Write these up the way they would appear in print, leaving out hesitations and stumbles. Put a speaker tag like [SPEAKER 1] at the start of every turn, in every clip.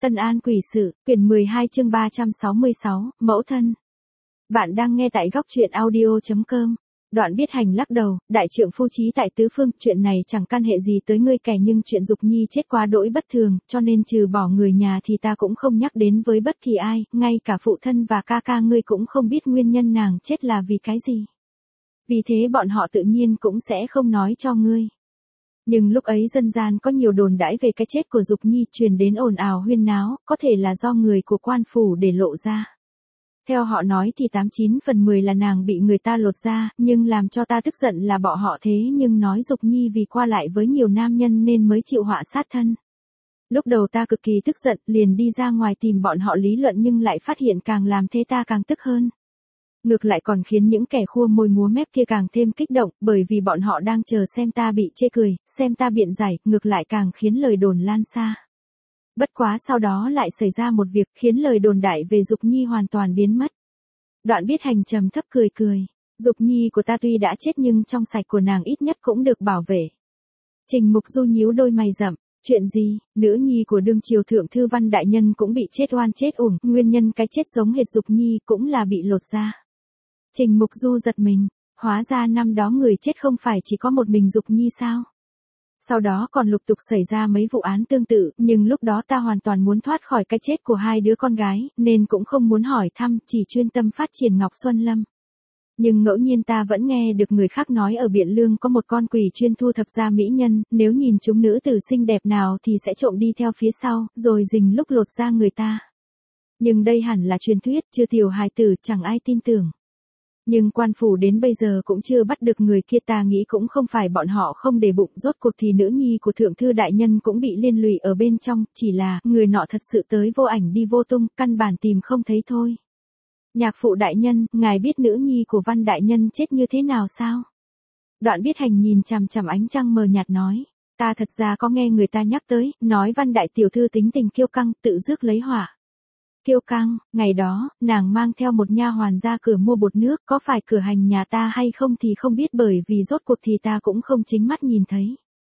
[SPEAKER 1] Tân An Quỷ Sự, quyển 12 chương 366, Mẫu Thân. Bạn đang nghe tại góc truyện audio.com. Đoạn Biết Hành lắc đầu, đại trượng phu chí tại tứ phương, chuyện này chẳng can hệ gì tới ngươi kẻ, nhưng chuyện Dục Nhi chết quá đỗi bất thường, cho nên trừ bỏ người nhà thì ta cũng không nhắc đến với bất kỳ ai, ngay cả phụ thân và ca ca ngươi cũng không biết nguyên nhân nàng chết là vì cái gì. Vì thế bọn họ tự nhiên cũng sẽ không nói cho ngươi. Nhưng lúc ấy dân gian có nhiều đồn đãi về cái chết của Dục Nhi truyền đến ồn ào huyên náo, có thể là do người của quan phủ để lộ ra. Theo họ nói thì 89/10 là nàng bị người ta lột ra, nhưng làm cho ta tức giận là bọn họ thế nhưng nói Dục Nhi vì qua lại với nhiều nam nhân nên mới chịu họa sát thân. Lúc đầu ta cực kỳ tức giận, liền đi ra ngoài tìm bọn họ lý luận nhưng lại phát hiện càng làm thế ta càng tức hơn. Ngược lại còn khiến những kẻ khua môi múa mép kia càng thêm kích động, bởi vì bọn họ đang chờ xem ta bị chê cười, xem ta biện giải, ngược lại càng khiến lời đồn lan xa. Bất quá sau đó lại xảy ra một việc khiến lời đồn đại về Dục Nhi hoàn toàn biến mất. Đoạn Biết Hành trầm thấp cười cười. Dục Nhi của ta tuy đã chết nhưng trong sạch của nàng ít nhất cũng được bảo vệ. Trình Mục Du nhíu đôi mày rậm. Chuyện gì? Nữ nhi của đương triều thượng thư Văn đại nhân cũng bị chết oan chết uổng, nguyên nhân cái chết giống hệt Dục Nhi cũng là bị lột da. Trình Mục Du giật mình, hóa ra năm đó người chết không phải chỉ có một mình Dục Nhi sao? Sau đó còn lục tục xảy ra mấy vụ án tương tự, nhưng lúc đó ta hoàn toàn muốn thoát khỏi cái chết của hai đứa con gái, nên cũng không muốn hỏi thăm, chỉ chuyên tâm phát triển Ngọc Xuân Lâm. Nhưng ngẫu nhiên ta vẫn nghe được người khác nói ở Biện Lương có một con quỷ chuyên thu thập ra mỹ nhân, nếu nhìn chúng nữ tử xinh đẹp nào thì sẽ trộm đi theo phía sau, rồi rình lúc lột da người ta. Nhưng đây hẳn là truyền thuyết, chưa tiểu hài tử, chẳng ai tin tưởng. Nhưng quan phủ đến bây giờ cũng chưa bắt được người kia, ta nghĩ cũng không phải bọn họ không để bụng, rốt cuộc thì nữ nhi của thượng thư đại nhân cũng bị liên lụy ở bên trong, chỉ là người nọ thật sự tới vô ảnh đi vô tung, căn bản tìm không thấy thôi. Nhạc phụ đại nhân, ngài biết nữ nhi của Văn đại nhân chết như thế nào sao? Đoạn Biết Hành nhìn chằm chằm ánh trăng mờ nhạt nói, ta thật ra có nghe người ta nhắc tới, nói Văn đại tiểu thư tính tình kiêu căng, tự rước lấy họa. Kiêu căng, ngày đó, nàng mang theo một nha hoàn ra cửa mua bột nước, có phải cửa hành nhà ta hay không thì không biết, bởi vì rốt cuộc thì ta cũng không chính mắt nhìn thấy.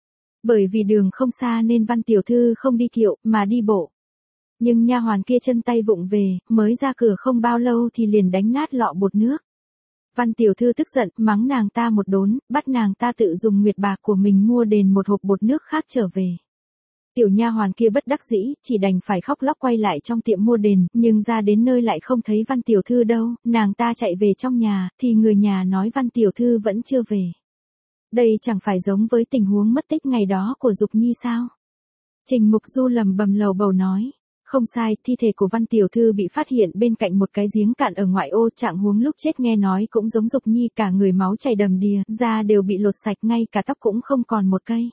[SPEAKER 1] Bởi vì đường không xa nên Văn tiểu thư không đi kiệu, mà đi bộ. Nhưng nha hoàn kia chân tay vụng về, mới ra cửa không bao lâu thì liền đánh nát lọ bột nước. Văn tiểu thư tức giận, mắng nàng ta một đốn, bắt nàng ta tự dùng nguyệt bạc của mình mua đền một hộp bột nước khác trở về. Tiểu nha hoàn kia bất đắc dĩ, chỉ đành phải khóc lóc quay lại trong tiệm mua đền, nhưng ra đến nơi lại không thấy Văn tiểu thư đâu, nàng ta chạy về trong nhà, thì người nhà nói Văn tiểu thư vẫn chưa về. Đây chẳng phải giống với tình huống mất tích ngày đó của Dục Nhi sao? Trình Mục Du lẩm bẩm lầu bầu nói, không sai, thi thể của Văn tiểu thư bị phát hiện bên cạnh một cái giếng cạn ở ngoại ô, trạng huống lúc chết nghe nói cũng giống Dục Nhi, cả người máu chảy đầm đìa, da đều bị lột sạch, ngay cả tóc cũng không còn một cây.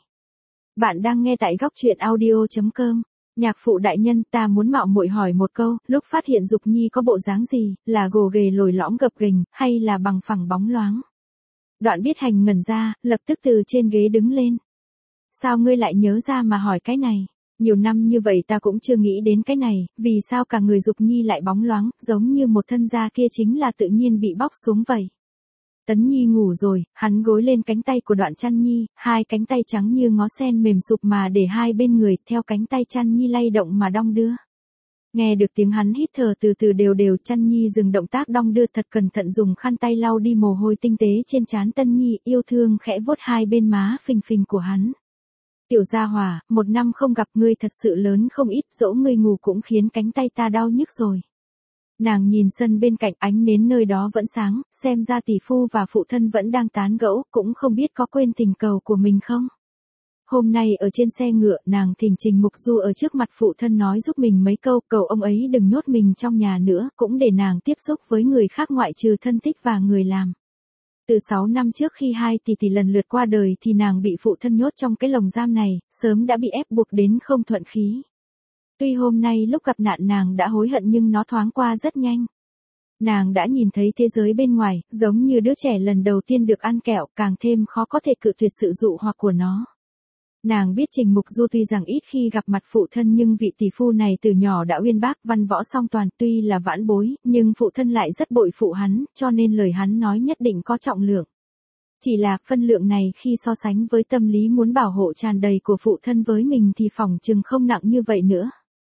[SPEAKER 1] Bạn đang nghe tại góc truyện audio.com. Nhạc phụ đại nhân, ta muốn mạo muội hỏi một câu, lúc phát hiện Dục Nhi có bộ dáng gì, là gồ ghề lồi lõm gập ghềnh, hay là bằng phẳng bóng loáng? Đoạn Biết Hành ngẩn ra, lập tức từ trên ghế đứng lên. Sao ngươi lại nhớ ra mà hỏi cái này? Nhiều năm như vậy ta cũng chưa nghĩ đến cái này, vì sao cả người Dục Nhi lại bóng loáng, giống như một thân da kia chính là tự nhiên bị bóc xuống vậy. Tấn Nhi ngủ rồi, hắn gối lên cánh tay của Đoạn Chăn Nhi, hai cánh tay trắng như ngó sen mềm sụp mà để hai bên người, theo cánh tay Chăn Nhi lay động mà đong đưa. Nghe được tiếng hắn hít thở từ từ đều đều, Chăn Nhi dừng động tác đong đưa, thật cẩn thận dùng khăn tay lau đi mồ hôi tinh tế trên trán Tân Nhi, yêu thương khẽ vuốt hai bên má phình phình của hắn. Tiểu gia hỏa, một năm không gặp ngươi thật sự lớn không ít, dỗ ngươi ngủ cũng khiến cánh tay ta đau nhức rồi. Nàng nhìn sân bên cạnh, ánh nến nơi đó vẫn sáng, xem ra tỷ phu và phụ thân vẫn đang tán gẫu, cũng không biết có quên tình cầu của mình không. Hôm nay ở trên xe ngựa, nàng thỉnh Trình Mục Du ở trước mặt phụ thân nói giúp mình mấy câu, cầu ông ấy đừng nhốt mình trong nhà nữa, cũng để nàng tiếp xúc với người khác ngoại trừ thân thích và người làm. Từ 6 năm trước khi hai tỷ tỷ lần lượt qua đời thì nàng bị phụ thân nhốt trong cái lồng giam này, sớm đã bị ép buộc đến không thuận khí. Tuy hôm nay lúc gặp nạn nàng đã hối hận nhưng nó thoáng qua rất nhanh. Nàng đã nhìn thấy thế giới bên ngoài, giống như đứa trẻ lần đầu tiên được ăn kẹo, càng thêm khó có thể cự tuyệt sự dụ hoặc của nó. Nàng biết Trình Mục Du tuy rằng ít khi gặp mặt phụ thân nhưng vị tỷ phu này từ nhỏ đã uyên bác văn võ song toàn, tuy là vãn bối, nhưng phụ thân lại rất bội phụ hắn, cho nên lời hắn nói nhất định có trọng lượng. Chỉ là phân lượng này khi so sánh với tâm lý muốn bảo hộ tràn đầy của phụ thân với mình thì phỏng chừng không nặng như vậy nữa.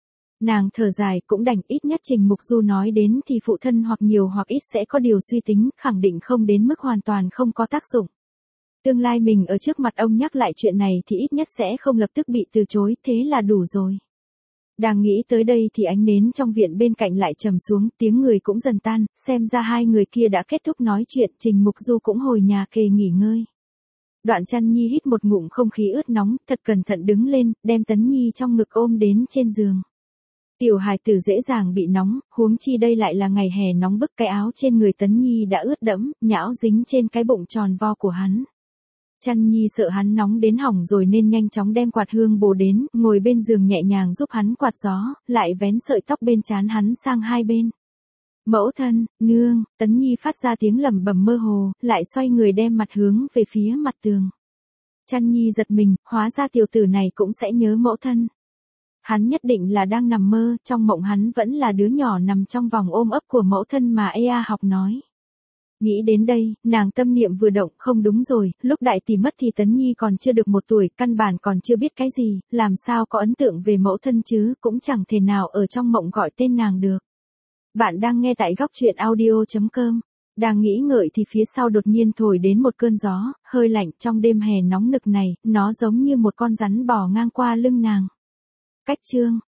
[SPEAKER 1] Nàng thở dài, cũng đành, ít nhất Trình Mục Du nói đến thì phụ thân hoặc nhiều hoặc ít sẽ có điều suy tính, khẳng định không đến mức hoàn toàn không có tác dụng. Tương lai mình ở trước mặt ông nhắc lại chuyện này thì ít nhất sẽ không lập tức bị từ chối, thế là đủ rồi. Đang nghĩ tới đây thì ánh nến trong viện bên cạnh lại trầm xuống, tiếng người cũng dần tan, xem ra hai người kia đã kết thúc nói chuyện, Trình Mục Du cũng hồi nhà kề nghỉ ngơi. Đoạn Chăn Nhi hít một ngụm không khí ướt nóng, thật cẩn thận đứng lên, đem Tấn Nhi trong ngực ôm đến trên giường. Tiểu hài tử dễ dàng bị nóng, huống chi đây lại là ngày hè nóng bức, cái áo trên người Tấn Nhi đã ướt đẫm, nhão dính trên cái bụng tròn vo của hắn. Chăn Nhi sợ hắn nóng đến hỏng rồi nên nhanh chóng đem quạt hương bồ đến, ngồi bên giường nhẹ nhàng giúp hắn quạt gió, lại vén sợi tóc bên trán hắn sang hai bên. Mẫu thân, nương, Tấn Nhi phát ra tiếng lẩm bẩm mơ hồ, lại xoay người đem mặt hướng về phía mặt tường. Chăn Nhi giật mình, hóa ra tiểu tử này cũng sẽ nhớ mẫu thân. Hắn nhất định là đang nằm mơ, trong mộng hắn vẫn là đứa nhỏ nằm trong vòng ôm ấp của mẫu thân mà Ea học nói. Nghĩ đến đây, nàng tâm niệm vừa động, không đúng rồi, lúc đại tỷ mất thì Tấn Nhi còn chưa được 1 tuổi, căn bản còn chưa biết cái gì, làm sao có ấn tượng về mẫu thân chứ, cũng chẳng thể nào ở trong mộng gọi tên nàng được. Bạn đang nghe tại góc truyện audio.com. Đang nghĩ ngợi thì phía sau đột nhiên thổi đến một cơn gió, hơi lạnh, trong đêm hè nóng nực này, nó giống như một con rắn bò ngang qua lưng nàng. Cách chương